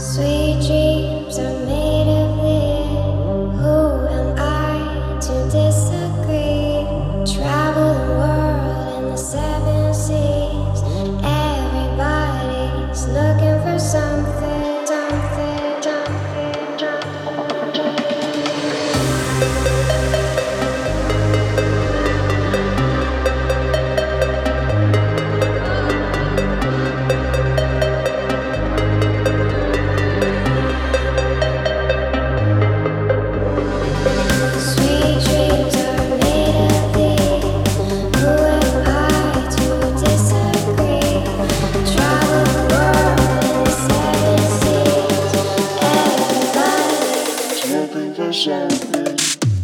Sweet dreams are made of it. Who am I to disagree? Travel the world in the seven seas. Everybody's looking for something, something, something, something. Something.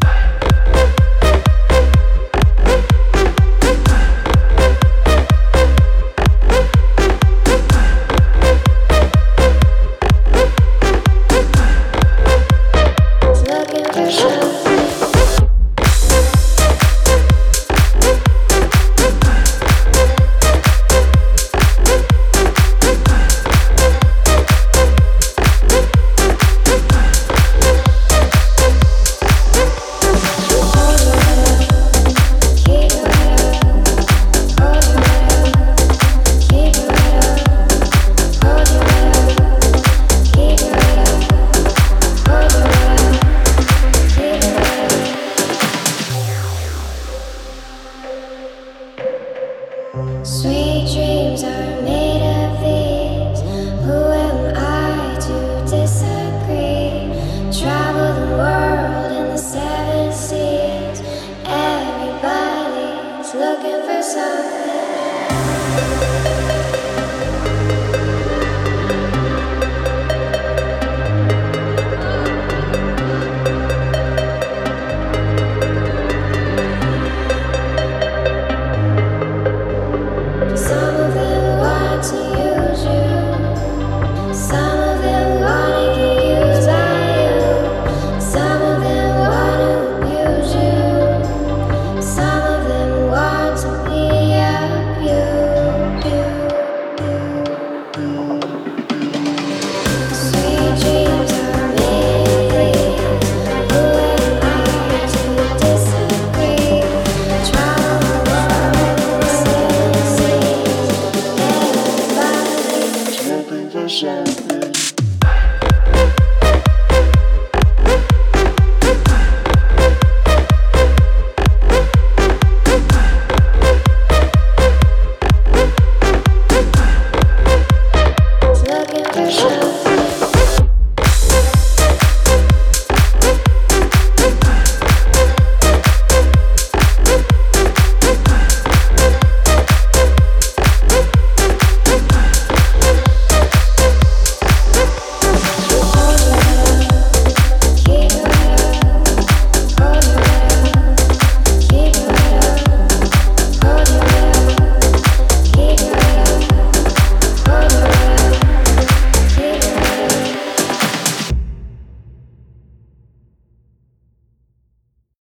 Sweet dreams are made of these. Who am I to disagree? Travel the world in the seven seas. Everybody's looking for something. Some of them want to use you. Some of them wanna get used by you. Some of them wanna abuse you. Some of them want to be up you. Sweet dreams are made of these. Who am I to disagree? Travel the world in the seven seas. Everybody Looking for something.